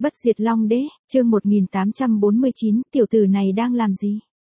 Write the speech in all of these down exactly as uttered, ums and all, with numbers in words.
Bất diệt Long Đế, chương một nghìn tám trăm bốn mươi chín, tiểu tử này đang làm gì?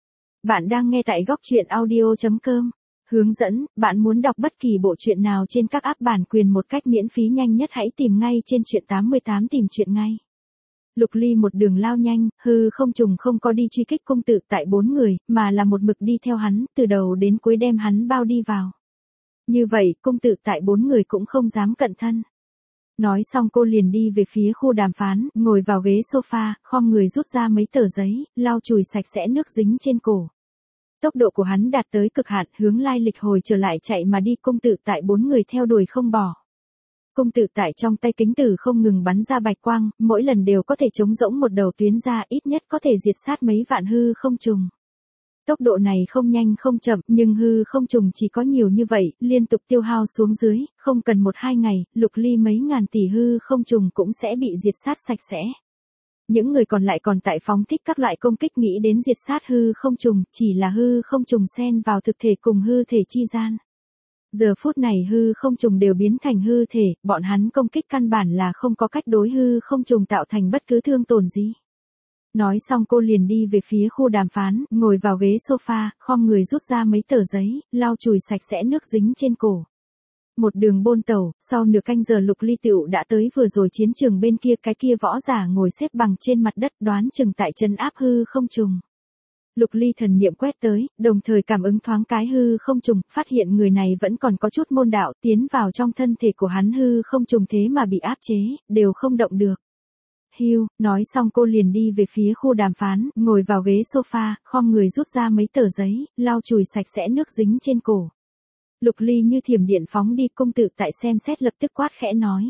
Bạn đang nghe tại góc truyện audio chấm com. Hướng dẫn, bạn muốn đọc bất kỳ bộ truyện nào trên các app bản quyền một cách miễn phí nhanh nhất hãy tìm ngay trên truyện tám mươi tám tìm truyện ngay. Lục Ly một đường lao nhanh, hư không trùng không có đi truy kích công tử tại bốn người, mà là một mực đi theo hắn, từ đầu đến cuối đem hắn bao đi vào. Như vậy, công tử tại bốn người cũng không dám cận thân. Nói xong cô liền đi về phía khu đàm phán, ngồi vào ghế sofa, khom người rút ra mấy tờ giấy, lau chùi sạch sẽ nước dính trên cổ. Tốc độ của hắn đạt tới cực hạn, hướng lai lịch hồi trở lại chạy mà đi, công tử tại bốn người theo đuổi không bỏ. Công tử tại trong tay kính tử không ngừng bắn ra bạch quang, mỗi lần đều có thể chống rỗng một đầu tuyến ra, ít nhất có thể diệt sát mấy vạn hư không trùng. Tốc độ này không nhanh không chậm, nhưng hư không trùng chỉ có nhiều như vậy, liên tục tiêu hao xuống dưới, không cần một hai ngày, Lục Ly mấy ngàn tỷ hư không trùng cũng sẽ bị diệt sát sạch sẽ. Những người còn lại còn tại phóng thích các loại công kích nghĩ đến diệt sát hư không trùng, chỉ là hư không trùng xen vào thực thể cùng hư thể chi gian. Giờ phút này hư không trùng đều biến thành hư thể, bọn hắn công kích căn bản là không có cách đối hư không trùng tạo thành bất cứ thương tổn gì. Nói xong cô liền đi về phía khu đàm phán, ngồi vào ghế sofa, khom người rút ra mấy tờ giấy, lau chùi sạch sẽ nước dính trên cổ. Một đường bôn tàu, sau nửa canh giờ Lục Ly tựu đã tới vừa rồi chiến trường bên kia, cái kia võ giả ngồi xếp bằng trên mặt đất đoán chừng tại chân áp hư không trùng. Lục Ly thần niệm quét tới, đồng thời cảm ứng thoáng cái hư không trùng, phát hiện người này vẫn còn có chút môn đạo, tiến vào trong thân thể của hắn hư không trùng thế mà bị áp chế, đều không động được. Hiu, nói xong cô liền đi về phía khu đàm phán, ngồi vào ghế sofa, khom người rút ra mấy tờ giấy, lau chùi sạch sẽ nước dính trên cổ. Lục Ly như thiểm điện phóng đi, công tử tại xem xét lập tức quát khẽ nói.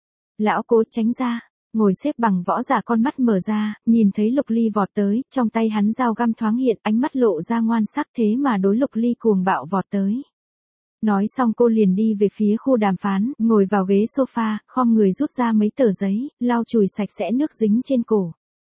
Lão Cố tránh ra, ngồi xếp bằng võ giả con mắt mở ra, nhìn thấy Lục Ly vọt tới, trong tay hắn dao găm thoáng hiện, ánh mắt lộ ra ngoan sắc thế mà đối Lục Ly cuồng bạo vọt tới. Nói xong cô liền đi về phía khu đàm phán, ngồi vào ghế sofa, khom người rút ra mấy tờ giấy, lau chùi sạch sẽ nước dính trên cổ.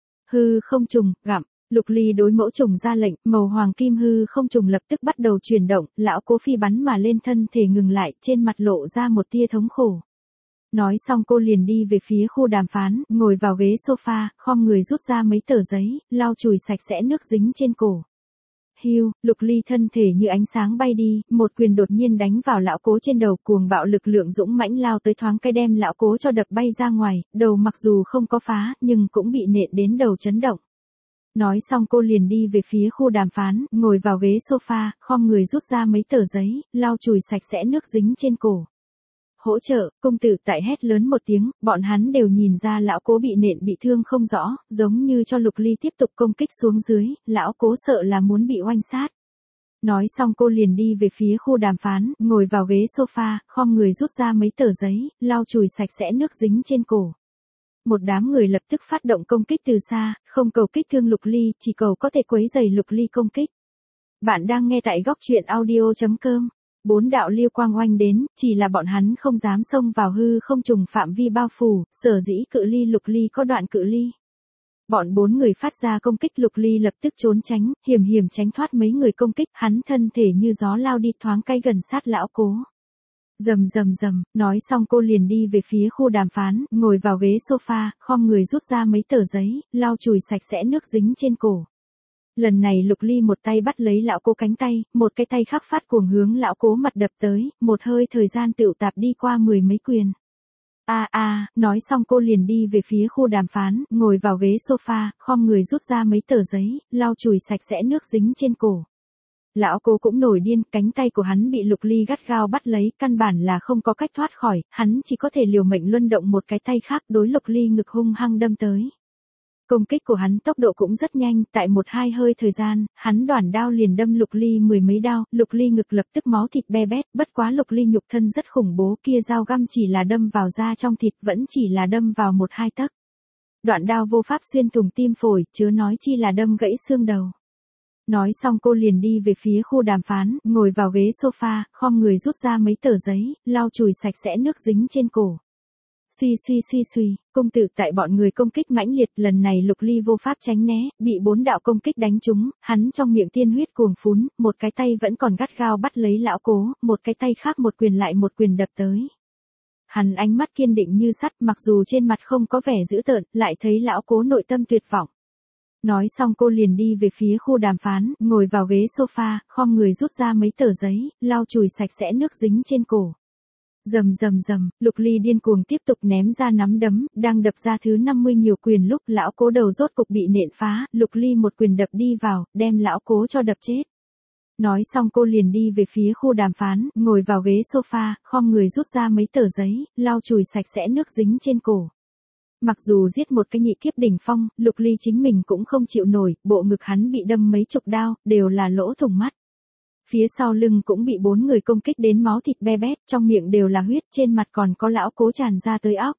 Hư không trùng, gặm, Lục Ly đối mẫu trùng ra lệnh, màu hoàng kim hư không trùng lập tức bắt đầu chuyển động, lão Cố phi bắn mà lên, thân thể ngừng lại, trên mặt lộ ra một tia thống khổ. Nói xong cô liền đi về phía khu đàm phán, ngồi vào ghế sofa, khom người rút ra mấy tờ giấy, lau chùi sạch sẽ nước dính trên cổ. Hiu, Lục Ly thân thể như ánh sáng bay đi, một quyền đột nhiên đánh vào lão Cố trên đầu, cuồng bạo lực lượng dũng mãnh lao tới, thoáng cái đem lão Cố cho đập bay ra ngoài, đầu mặc dù không có phá, nhưng cũng bị nện đến đầu chấn động. Nói xong cô liền đi về phía khu đàm phán, ngồi vào ghế sofa, khom người rút ra mấy tờ giấy, lau chùi sạch sẽ nước dính trên cổ. Hỗ trợ, công tử tại hét lớn một tiếng, bọn hắn đều nhìn ra lão Cố bị nện bị thương không rõ, giống như cho Lục Ly tiếp tục công kích xuống dưới, lão Cố sợ là muốn bị oanh sát. Nói xong cô liền đi về phía khu đàm phán, ngồi vào ghế sofa, khom người rút ra mấy tờ giấy, lau chùi sạch sẽ nước dính trên cổ. Một đám người lập tức phát động công kích từ xa, không cầu kích thương Lục Ly, chỉ cầu có thể quấy rầy Lục Ly công kích. Bạn đang nghe tại góc truyện audio chấm com. Bốn đạo liêu quang oanh đến, chỉ là bọn hắn không dám xông vào hư không trùng phạm vi bao phủ, sở dĩ cự ly Lục Ly có đoạn cự ly. Bọn bốn người phát ra công kích, Lục Ly lập tức trốn tránh, hiểm hiểm tránh thoát mấy người công kích, hắn thân thể như gió lao đi, thoáng cái gần sát lão Cố. Rầm rầm rầm, nói xong cô liền đi về phía khu đàm phán, ngồi vào ghế sofa, khom người rút ra mấy tờ giấy, lau chùi sạch sẽ nước dính trên cổ. Lần này Lục Ly một tay bắt lấy lão Cố cánh tay, một cái tay khác phát cuồng hướng lão Cố mặt đập tới, một hơi thời gian tựu tạp đi qua mười mấy quyền. A a, nói xong cô liền đi về phía khu đàm phán, ngồi vào ghế sofa, khom người rút ra mấy tờ giấy, lau chùi sạch sẽ nước dính trên cổ. Lão Cố cũng nổi điên, cánh tay của hắn bị Lục Ly gắt gao bắt lấy, căn bản là không có cách thoát khỏi, hắn chỉ có thể liều mệnh luân động một cái tay khác đối Lục Ly ngực hung hăng đâm tới. Công kích của hắn tốc độ cũng rất nhanh, tại một hai hơi thời gian, hắn đoản đao liền đâm Lục Ly mười mấy đao, Lục Ly ngực lập tức máu thịt be bét, bất quá Lục Ly nhục thân rất khủng bố, kia dao găm chỉ là đâm vào da trong thịt, vẫn chỉ là đâm vào một hai tấc. Đoạn đao vô pháp xuyên thủng tim phổi, chớ nói chi là đâm gãy xương đầu. Nói xong cô liền đi về phía khu đàm phán, ngồi vào ghế sofa, khom người rút ra mấy tờ giấy, lau chùi sạch sẽ nước dính trên cổ. Suy suy suy suy, công tử tại bọn người công kích mãnh liệt, lần này Lục Ly vô pháp tránh né, bị bốn đạo công kích đánh trúng, hắn trong miệng tiên huyết cuồng phún, một cái tay vẫn còn gắt gao bắt lấy lão Cố, một cái tay khác một quyền lại một quyền đập tới. Hắn ánh mắt kiên định như sắt, mặc dù trên mặt không có vẻ dữ tợn, lại thấy lão cố nội tâm tuyệt vọng. Nói xong cô liền đi về phía khu đàm phán, ngồi vào ghế sofa, khom người rút ra mấy tờ giấy, lau chùi sạch sẽ nước dính trên cổ. Rầm rầm rầm, Lục Ly điên cuồng tiếp tục ném ra nắm đấm, đang đập ra thứ năm mươi nhiều quyền lúc lão cố đầu rốt cục bị nện phá, Lục Ly một quyền đập đi vào, đem lão cố cho đập chết. Nói xong cô liền đi về phía khu đàm phán, ngồi vào ghế sofa, khom người rút ra mấy tờ giấy, lau chùi sạch sẽ nước dính trên cổ. Mặc dù giết một cái nhị kiếp đỉnh phong, Lục Ly chính mình cũng không chịu nổi, bộ ngực hắn bị đâm mấy chục đao, đều là lỗ thủng mắt. Phía sau lưng cũng bị bốn người công kích đến máu thịt be bét, trong miệng đều là huyết, trên mặt còn có lão cố tràn ra tới óc.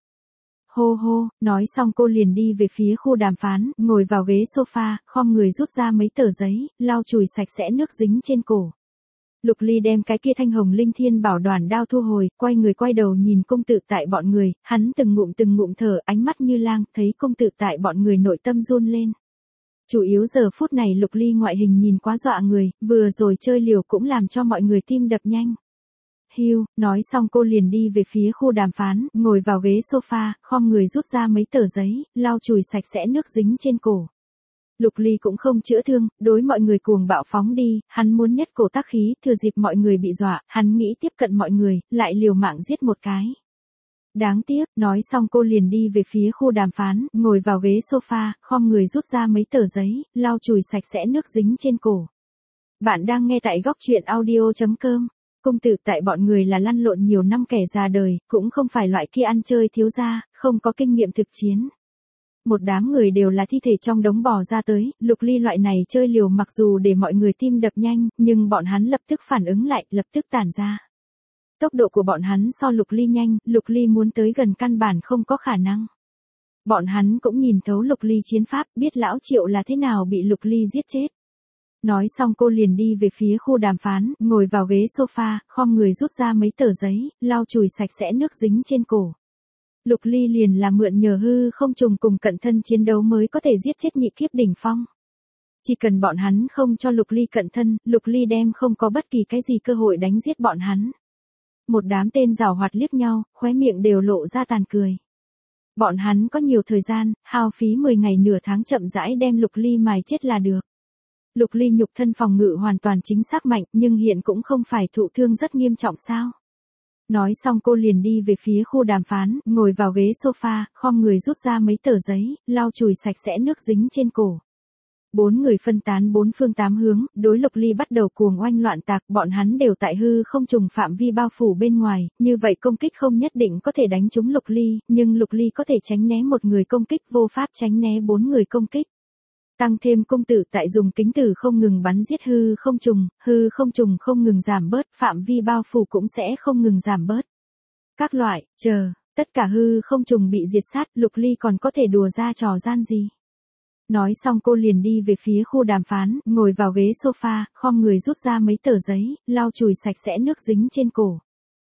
Hô hô, nói xong cô liền đi về phía khu đàm phán, ngồi vào ghế sofa, khom người rút ra mấy tờ giấy, lau chùi sạch sẽ nước dính trên cổ. Lục Ly đem cái kia thanh hồng linh thiên bảo đoàn đao thu hồi, quay người quay đầu nhìn công tử tại bọn người, hắn từng ngụm từng ngụm thở, ánh mắt như lang, thấy công tử tại bọn người nội tâm run lên. Chủ yếu giờ phút này Lục Ly ngoại hình nhìn quá dọa người, vừa rồi chơi liều cũng làm cho mọi người tim đập nhanh. Hiu, nói xong cô liền đi về phía khu đàm phán, ngồi vào ghế sofa, khom người rút ra mấy tờ giấy, lau chùi sạch sẽ nước dính trên cổ. Lục Ly cũng không chữa thương, đối mọi người cuồng bạo phóng đi, hắn muốn nhất cổ tác khí, thừa dịp mọi người bị dọa, hắn nghĩ tiếp cận mọi người, lại liều mạng giết một cái. Đáng tiếc, nói xong cô liền đi về phía khu đàm phán, ngồi vào ghế sofa, khom người rút ra mấy tờ giấy, lau chùi sạch sẽ nước dính trên cổ. Bạn đang nghe tại góc truyện audio chấm com. Công tử tại bọn người là lăn lộn nhiều năm kẻ già đời, cũng không phải loại kia ăn chơi thiếu gia, không có kinh nghiệm thực chiến. Một đám người đều là thi thể trong đống bò ra tới, Lục Ly loại này chơi liều mặc dù để mọi người tim đập nhanh, nhưng bọn hắn lập tức phản ứng lại, lập tức tản ra. Tốc độ của bọn hắn so Lục Ly nhanh, Lục Ly muốn tới gần căn bản không có khả năng. Bọn hắn cũng nhìn thấu Lục Ly chiến pháp, biết lão Triệu là thế nào bị Lục Ly giết chết. Nói xong cô liền đi về phía khu đàm phán, ngồi vào ghế sofa, khom người rút ra mấy tờ giấy, lau chùi sạch sẽ nước dính trên cổ. Lục Ly liền là mượn nhờ hư không trùng cùng cận thân chiến đấu mới có thể giết chết nhị kiếp đỉnh phong. Chỉ cần bọn hắn không cho Lục Ly cận thân, Lục Ly đem không có bất kỳ cái gì cơ hội đánh giết bọn hắn. Một đám tên giàu hoạt liếc nhau, khóe miệng đều lộ ra tàn cười. Bọn hắn có nhiều thời gian, hao phí mười ngày nửa tháng chậm rãi đem Lục Ly mài chết là được. Lục Ly nhục thân phòng ngự hoàn toàn chính xác mạnh, nhưng hiện cũng không phải thụ thương rất nghiêm trọng sao. Nói xong cô liền đi về phía khu đàm phán, ngồi vào ghế sofa, khom người rút ra mấy tờ giấy, lau chùi sạch sẽ nước dính trên cổ. Bốn người phân tán bốn phương tám hướng, đối Lục Ly bắt đầu cuồng oanh loạn tạc, bọn hắn đều tại hư không trùng phạm vi bao phủ bên ngoài, như vậy công kích không nhất định có thể đánh trúng Lục Ly, nhưng Lục Ly có thể tránh né một người công kích, vô pháp tránh né bốn người công kích. Tăng thêm công tử tại dùng kính tử không ngừng bắn giết hư không trùng, hư không trùng không ngừng giảm bớt, phạm vi bao phủ cũng sẽ không ngừng giảm bớt. Các loại, chờ, tất cả hư không trùng bị diệt sát, Lục Ly còn có thể đùa ra trò gian gì. Nói xong cô liền đi về phía khu đàm phán, ngồi vào ghế sofa, khom người rút ra mấy tờ giấy, lau chùi sạch sẽ nước dính trên cổ.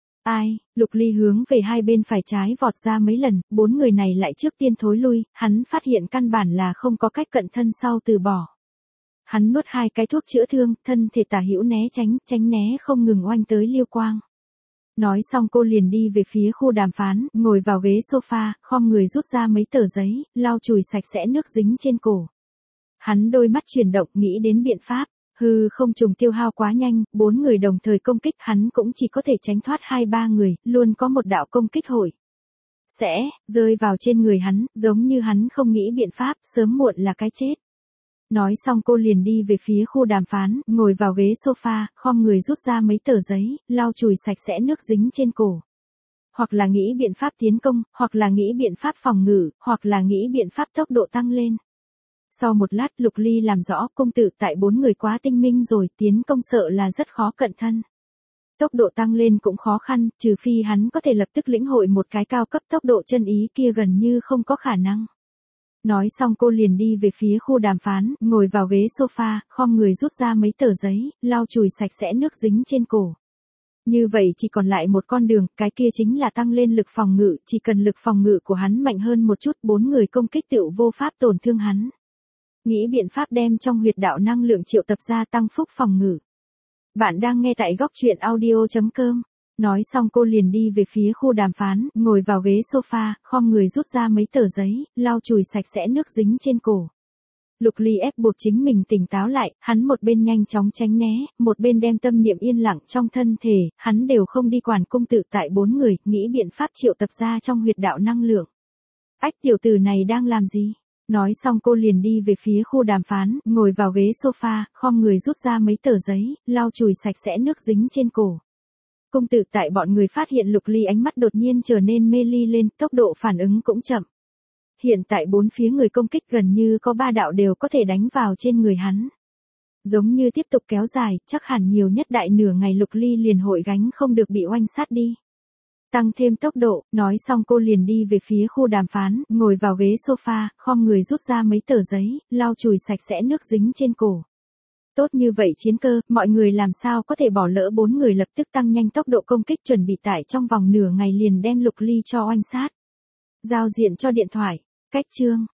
Ai, Lục Ly hướng về hai bên phải trái vọt ra mấy lần, bốn người này lại trước tiên thối lui, hắn phát hiện căn bản là không có cách cận thân sau từ bỏ. Hắn nuốt hai cái thuốc chữa thương, thân thể tả hữu né tránh, tránh né không ngừng oanh tới Liêu Quang. Nói xong cô liền đi về phía khu đàm phán, ngồi vào ghế sofa, khom người rút ra mấy tờ giấy, lau chùi sạch sẽ nước dính trên cổ. Hắn đôi mắt chuyển động nghĩ đến biện pháp. Hư không trùng tiêu hao quá nhanh, bốn người đồng thời công kích hắn cũng chỉ có thể tránh thoát hai ba người, luôn có một đạo công kích hội. Sẽ, rơi vào trên người hắn, giống như hắn không nghĩ biện pháp, sớm muộn là cái chết. Nói xong cô liền đi về phía khu đàm phán, ngồi vào ghế sofa, khom người rút ra mấy tờ giấy, lau chùi sạch sẽ nước dính trên cổ. Hoặc là nghĩ biện pháp tiến công, hoặc là nghĩ biện pháp phòng ngự, hoặc là nghĩ biện pháp tốc độ tăng lên. Sau một lát Lục Ly làm rõ công tử tại bốn người quá tinh minh rồi, tiến công sợ là rất khó cận thân. Tốc độ tăng lên cũng khó khăn, trừ phi hắn có thể lập tức lĩnh hội một cái cao cấp tốc độ chân ý kia gần như không có khả năng. Nói xong cô liền đi về phía khu đàm phán, ngồi vào ghế sofa, khom người rút ra mấy tờ giấy, lau chùi sạch sẽ nước dính trên cổ. Như vậy chỉ còn lại một con đường, cái kia chính là tăng lên lực phòng ngự, chỉ cần lực phòng ngự của hắn mạnh hơn một chút, bốn người công kích tựu vô pháp tổn thương hắn. Nghĩ biện pháp đem trong huyệt đạo năng lượng triệu tập ra tăng phúc phòng ngự. Bạn đang nghe tại góc truyện audio chấm com. Nói xong cô liền đi về phía khu đàm phán, ngồi vào ghế sofa, khom người rút ra mấy tờ giấy, lau chùi sạch sẽ nước dính trên cổ. Lục Ly ép buộc chính mình tỉnh táo lại, hắn một bên nhanh chóng tránh né, một bên đem tâm niệm yên lặng trong thân thể, hắn đều không đi quản cung tự tại bốn người, nghĩ biện pháp triệu tập ra trong huyệt đạo năng lượng. Ách, tiểu tử này đang làm gì? Nói xong cô liền đi về phía khu đàm phán, ngồi vào ghế sofa, khom người rút ra mấy tờ giấy, lau chùi sạch sẽ nước dính trên cổ. Cung tự tại bọn người phát hiện Lục Ly ánh mắt đột nhiên trở nên mê ly lên, tốc độ phản ứng cũng chậm. Hiện tại bốn phía người công kích gần như có ba đạo đều có thể đánh vào trên người hắn. Giống như tiếp tục kéo dài, chắc hẳn nhiều nhất đại nửa ngày Lục Ly liền hội gánh không được bị oanh sát đi. Tăng thêm tốc độ, nói xong cô liền đi về phía khu đàm phán, ngồi vào ghế sofa, khom người rút ra mấy tờ giấy, lau chùi sạch sẽ nước dính trên cổ. Tốt như vậy chiến cơ, mọi người làm sao có thể bỏ lỡ bốn người lập tức tăng nhanh tốc độ công kích chuẩn bị tải trong vòng nửa ngày liền đem Lục Ly cho oanh sát. Giao diện cho điện thoại. Cách chương.